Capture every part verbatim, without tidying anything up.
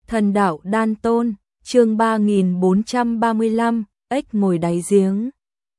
Thần đạo đan tôn, chương ba nghìn bốn trăm ba mươi lăm, ếch ngồi đáy giếng.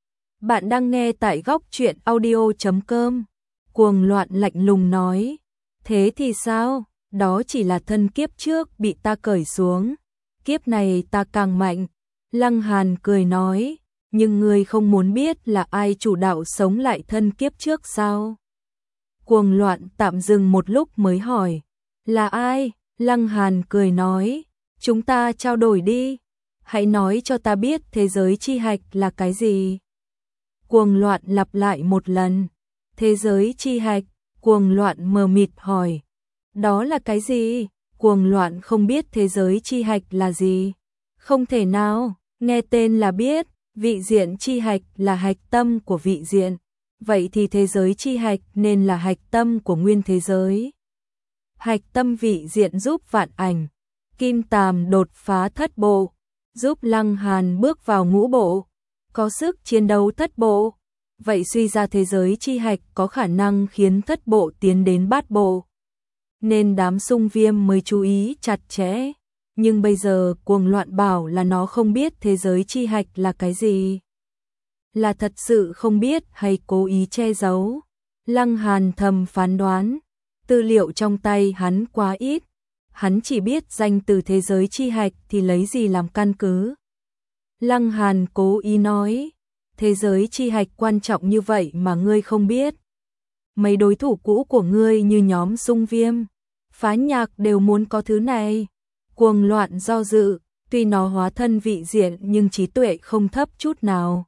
Bạn đang nghe tại góc truyện audio chấm com. Cuồng loạn lạnh lùng nói, thế thì sao, đó chỉ là thân kiếp trước bị ta cởi xuống, kiếp này ta càng mạnh. Lăng Hàn cười nói, nhưng ngươi không muốn biết là ai chủ đạo sống lại thân kiếp trước sao? Cuồng loạn tạm dừng một lúc mới hỏi, là ai? Lăng Hàn cười nói, chúng ta trao đổi đi, hãy nói cho ta biết thế giới chi hạch là cái gì. Cuồng loạn lặp lại một lần, thế giới chi hạch. Cuồng loạn mờ mịt hỏi, đó là cái gì? Cuồng loạn không biết thế giới chi hạch là gì. Không thể nào, nghe tên là biết, vị diện chi hạch là hạch tâm của vị diện, vậy thì thế giới chi hạch nên là hạch tâm của nguyên thế giới. Hạch tâm vị diện giúp vạn ảnh, kim tàm đột phá thất bộ, giúp Lăng Hàn bước vào ngũ bộ, có sức chiến đấu thất bộ. Vậy suy ra thế giới chi hạch có khả năng khiến thất bộ tiến đến bát bộ, nên đám Sung Viêm mới chú ý chặt chẽ. Nhưng bây giờ cuồng loạn bảo là nó không biết thế giới chi hạch là cái gì. Là thật sự không biết hay cố ý che giấu? Lăng Hàn thầm phán đoán, tư liệu trong tay hắn quá ít, hắn chỉ biết danh từ thế giới chi hạch thì lấy gì làm căn cứ. Lăng Hàn cố ý nói, thế giới chi hạch quan trọng như vậy mà ngươi không biết. Mấy đối thủ cũ của ngươi như nhóm Sung Viêm, Phá Nhạc đều muốn có thứ này. Cuồng loạn do dự, tuy nó hóa thân vị diện nhưng trí tuệ không thấp chút nào.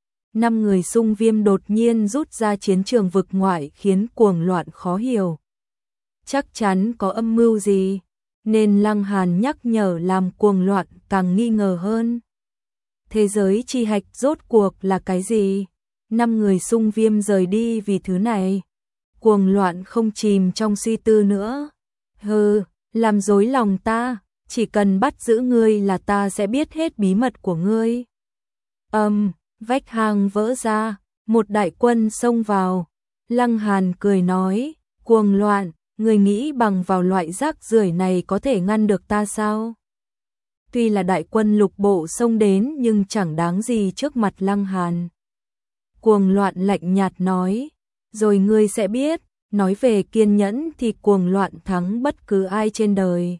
Năm người Sung Viêm đột nhiên rút ra chiến trường vực ngoại khiến cuồng loạn khó hiểu. Chắc chắn có âm mưu gì, nên Lăng Hàn nhắc nhở làm cuồng loạn càng nghi ngờ hơn. Thế giới chi hạch rốt cuộc là cái gì? Năm người Sung Viêm rời đi vì thứ này. Cuồng loạn không chìm trong suy tư nữa. Hừ, làm dối lòng ta, chỉ cần bắt giữ ngươi là ta sẽ biết hết bí mật của ngươi. Âm, um, vách hang vỡ ra, một đại quân xông vào. Lăng Hàn cười nói, cuồng loạn, ngươi nghĩ bằng vào loại rác rưởi này có thể ngăn được ta sao? Tuy là đại quân lục bộ xông đến nhưng chẳng đáng gì trước mặt Lăng Hàn. Cuồng loạn lạnh nhạt nói, rồi ngươi sẽ biết, nói về kiên nhẫn thì cuồng loạn thắng bất cứ ai trên đời.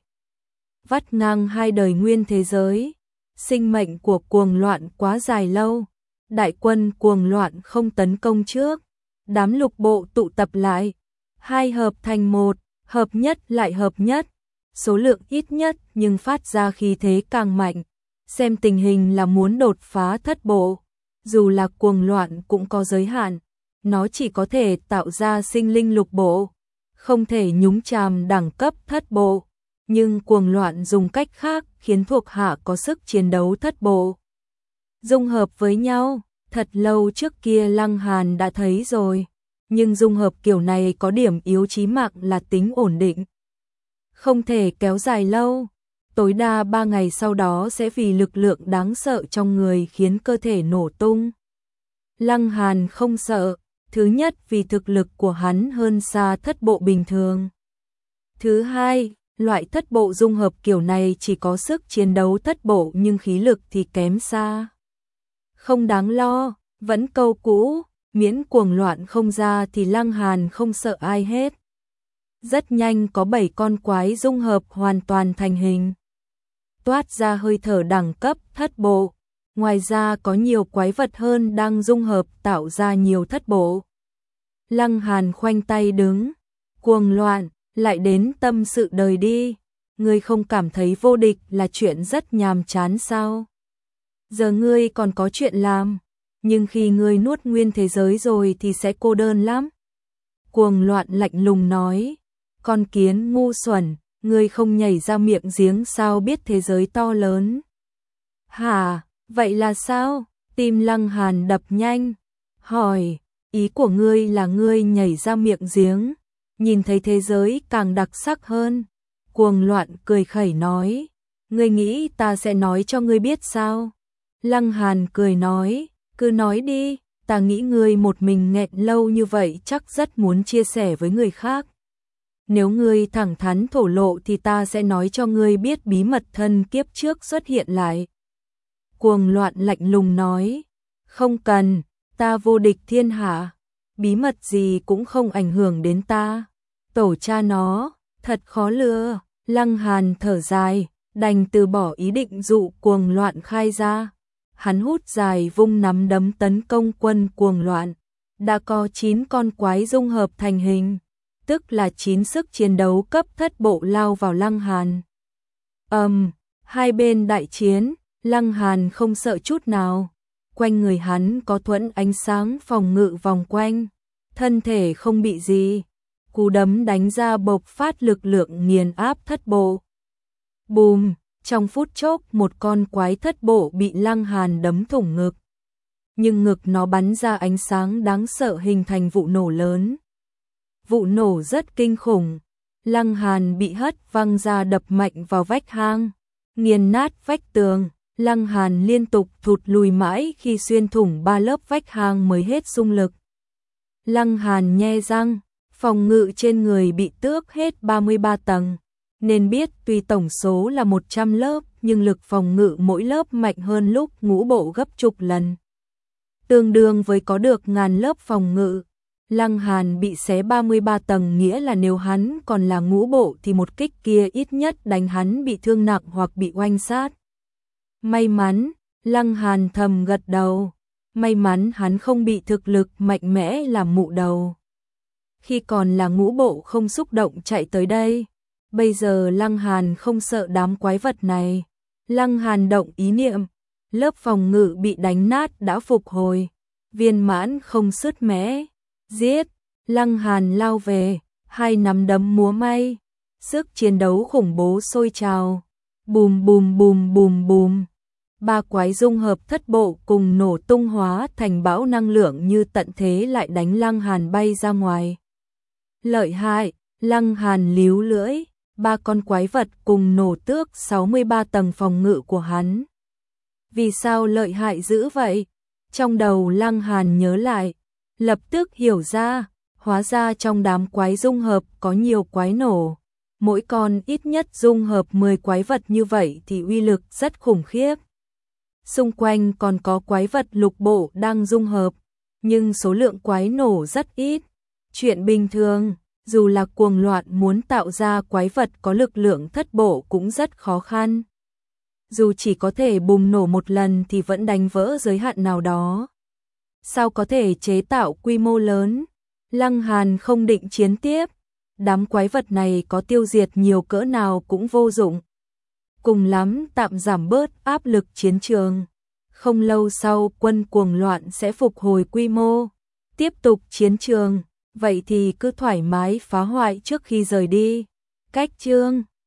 Vắt ngang hai đời nguyên thế giới, sinh mệnh của cuồng loạn quá dài lâu, đại quân cuồng loạn không tấn công trước, đám lục bộ tụ tập lại, hai hợp thành một, hợp nhất lại hợp nhất. Số lượng ít nhất nhưng phát ra khí thế càng mạnh, xem tình hình là muốn đột phá thất bộ. Dù là cuồng loạn cũng có giới hạn, nó chỉ có thể tạo ra sinh linh lục bộ, không thể nhúng chàm đẳng cấp thất bộ. Nhưng cuồng loạn dùng cách khác khiến thuộc hạ có sức chiến đấu thất bộ dung hợp với nhau. Thật lâu trước kia Lăng Hàn đã thấy rồi, nhưng dung hợp kiểu này có điểm yếu chí mạng là tính ổn định, không thể kéo dài lâu, tối đa ba ngày sau đó sẽ vì lực lượng đáng sợ trong người khiến cơ thể nổ tung. Lăng Hàn không sợ, thứ nhất vì thực lực của hắn hơn xa thất bộ bình thường. Thứ hai, loại thất bộ dung hợp kiểu này chỉ có sức chiến đấu thất bộ nhưng khí lực thì kém xa. Không đáng lo, vẫn câu cũ, miễn cuồng loạn không ra thì Lăng Hàn không sợ ai hết. Rất nhanh có bảy con quái dung hợp hoàn toàn thành hình, toát ra hơi thở đẳng cấp thất bộ. Ngoài ra có nhiều quái vật hơn đang dung hợp tạo ra nhiều thất bộ. Lăng Hàn khoanh tay đứng, cuồng loạn, lại đến tâm sự đời đi. Ngươi không cảm thấy vô địch là chuyện rất nhàm chán sao? Giờ ngươi còn có chuyện làm, nhưng khi ngươi nuốt nguyên thế giới rồi thì sẽ cô đơn lắm. Cuồng loạn lạnh lùng nói, con kiến ngu xuẩn, ngươi không nhảy ra miệng giếng sao biết thế giới to lớn? Hả, vậy là sao? Tim Lăng Hàn đập nhanh, hỏi, ý của ngươi là ngươi nhảy ra miệng giếng, nhìn thấy thế giới càng đặc sắc hơn. Cuồng loạn cười khẩy nói, ngươi nghĩ ta sẽ nói cho ngươi biết sao? Lăng Hàn cười nói, cứ nói đi, ta nghĩ ngươi một mình nghẹn lâu như vậy chắc rất muốn chia sẻ với người khác. Nếu ngươi thẳng thắn thổ lộ thì ta sẽ nói cho ngươi biết bí mật thân kiếp trước xuất hiện lại. Cuồng Loạn lạnh lùng nói, không cần, ta vô địch thiên hạ, bí mật gì cũng không ảnh hưởng đến ta. Tổ cha nó, thật khó lừa. Lăng Hàn thở dài, đành từ bỏ ý định dụ Cuồng Loạn khai ra. Hắn hút dài vung nắm đấm tấn công quân Cuồng Loạn. Đã có chín con quái dung hợp thành hình, tức là chín sức chiến đấu cấp thất bộ lao vào Lăng Hàn. Ầm, um, hai bên đại chiến, Lăng Hàn không sợ chút nào. Quanh người hắn có thuẫn ánh sáng phòng ngự vòng quanh, thân thể không bị gì. Cú đấm đánh ra bộc phát lực lượng nghiền áp thất bộ. Bùm, trong phút chốc một con quái thất bộ bị Lăng Hàn đấm thủng ngực. Nhưng ngực nó bắn ra ánh sáng đáng sợ hình thành vụ nổ lớn. Vụ nổ rất kinh khủng. Lăng Hàn bị hất văng ra đập mạnh vào vách hang, nghiền nát vách tường. Lăng Hàn liên tục thụt lùi mãi khi xuyên thủng ba lớp vách hang mới hết xung lực. Lăng Hàn nhe răng, phòng ngự trên người bị tước hết ba mươi ba tầng, nên biết tuy tổng số là một trăm lớp nhưng lực phòng ngự mỗi lớp mạnh hơn lúc ngũ bộ gấp chục lần. Tương đương với có được ngàn lớp phòng ngự. Lăng Hàn bị xé ba mươi ba tầng nghĩa là nếu hắn còn là ngũ bộ thì một kích kia ít nhất đánh hắn bị thương nặng hoặc bị oanh sát. May mắn, Lăng Hàn thầm gật đầu. May mắn hắn không bị thực lực mạnh mẽ làm mụ đầu. Khi còn là ngũ bộ không xúc động chạy tới đây. Bây giờ Lăng Hàn không sợ đám quái vật này. Lăng Hàn động ý niệm, lớp phòng ngự bị đánh nát đã phục hồi. Viên mãn không sứt mẻ. Giết, Lăng Hàn lao về, hai nắm đấm múa may. Sức chiến đấu khủng bố sôi trào. Bùm bùm bùm bùm bùm. Ba quái dung hợp thất bộ cùng nổ tung hóa thành bão năng lượng như tận thế lại đánh Lăng Hàn bay ra ngoài. Lợi hại, Lăng Hàn líu lưỡi, ba con quái vật cùng nổ tước sáu mươi ba tầng phòng ngự của hắn. Vì sao lợi hại dữ vậy? Trong đầu Lăng Hàn nhớ lại, lập tức hiểu ra, hóa ra trong đám quái dung hợp có nhiều quái nổ. Mỗi con ít nhất dung hợp mười quái vật như vậy thì uy lực rất khủng khiếp. Xung quanh còn có quái vật lục bộ đang dung hợp, nhưng số lượng quái nổ rất ít. Chuyện bình thường, dù là Cuồng Loạn muốn tạo ra quái vật có lực lượng thất bộ cũng rất khó khăn. Dù chỉ có thể bùng nổ một lần thì vẫn đánh vỡ giới hạn nào đó. Sao có thể chế tạo quy mô lớn? Lăng Hàn không định chiến tiếp. Đám quái vật này có tiêu diệt nhiều cỡ nào cũng vô dụng. Cùng lắm tạm giảm bớt áp lực chiến trường. Không lâu sau quân Cuồng Loạn sẽ phục hồi quy mô, tiếp tục chiến trường. Vậy thì cứ thoải mái phá hoại trước khi rời đi. Cách chương